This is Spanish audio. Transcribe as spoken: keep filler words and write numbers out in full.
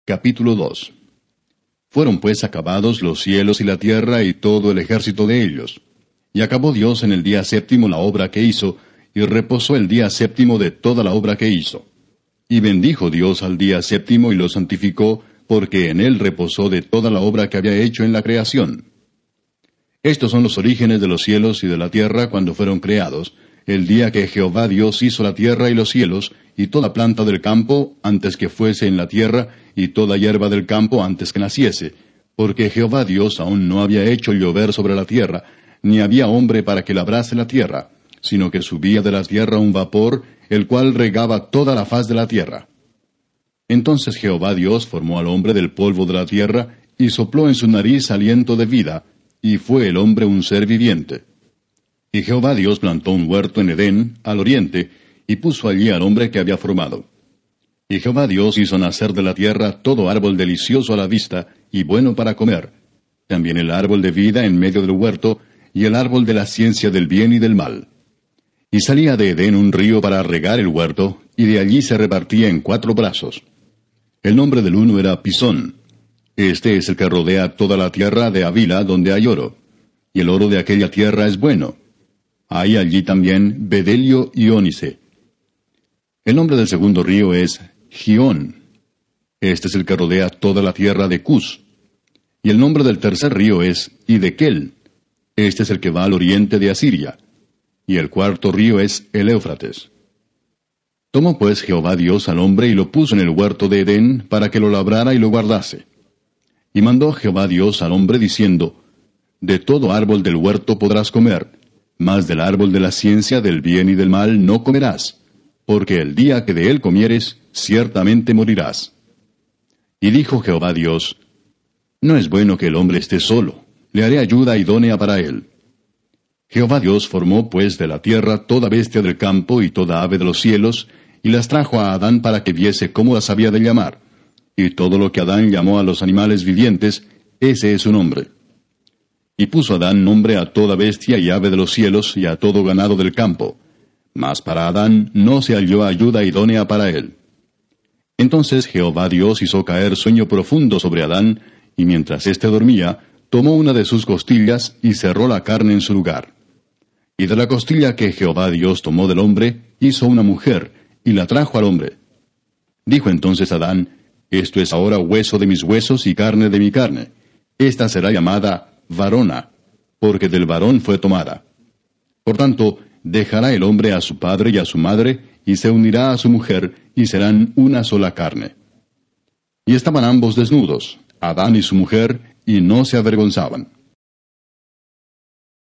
Capítulo dos. Fueron pues acabados los cielos y la tierra y todo el ejército de ellos. Y acabó Dios en el día séptimo la obra que hizo, y reposó el día séptimo de toda la obra que hizo. Y bendijo Dios al día séptimo y lo santificó, porque en él reposó de toda la obra que había hecho en la creación. Estos son los orígenes de los cielos y de la tierra cuando fueron creados, el día que Jehová Dios hizo la tierra y los cielos, y toda planta del campo antes que fuese en la tierra, y toda hierba del campo antes que naciese, porque Jehová Dios aún no había hecho llover sobre la tierra, ni había hombre para que labrase la tierra, sino que subía de la tierra un vapor, el cual regaba toda la faz de la tierra. Entonces Jehová Dios formó al hombre del polvo de la tierra, y sopló en su nariz aliento de vida, y fue el hombre un ser viviente. Y Jehová Dios plantó un huerto en Edén, al oriente, y puso allí al hombre que había formado. Y Jehová Dios hizo nacer de la tierra todo árbol delicioso a la vista, y bueno para comer, también el árbol de vida en medio del huerto, y el árbol de la ciencia del bien y del mal. Y salía de Edén un río para regar el huerto, y de allí se repartía en cuatro brazos. El nombre del uno era Pisón. Este es el que rodea toda la tierra de Havila, donde hay oro. Y el oro de aquella tierra es bueno. Hay allí también bedelio y ónice. El nombre del segundo río es Gihón. Este es el que rodea toda la tierra de Cus. Y el nombre del tercer río es Hidekel. Este es el que va al oriente de Asiria. Y el cuarto río es el Éufrates. Tomó pues Jehová Dios al hombre y lo puso en el huerto de Edén para que lo labrara y lo guardase. Y mandó Jehová Dios al hombre diciendo, De todo árbol del huerto podrás comer, mas del árbol de la ciencia del bien y del mal no comerás, porque el día que de él comieres, ciertamente morirás. Y dijo Jehová Dios, No es bueno que el hombre esté solo, le haré ayuda idónea para él. Jehová Dios formó pues de la tierra toda bestia del campo y toda ave de los cielos, y las trajo a Adán para que viese cómo las había de llamar. Y todo lo que Adán llamó a los animales vivientes, ese es su nombre. Y puso Adán nombre a toda bestia y ave de los cielos y a todo ganado del campo. Mas para Adán no se halló ayuda idónea para él. Entonces Jehová Dios hizo caer sueño profundo sobre Adán, y mientras éste dormía, tomó una de sus costillas y cerró la carne en su lugar. Y de la costilla que Jehová Dios tomó del hombre, hizo una mujer, y la trajo al hombre. Dijo entonces Adán, Esto es ahora hueso de mis huesos y carne de mi carne. Esta será llamada varona, porque del varón fue tomada. Por tanto, dejará el hombre a su padre y a su madre, y se unirá a su mujer, y serán una sola carne. Y estaban ambos desnudos, Adán y su mujer, y no se avergonzaban.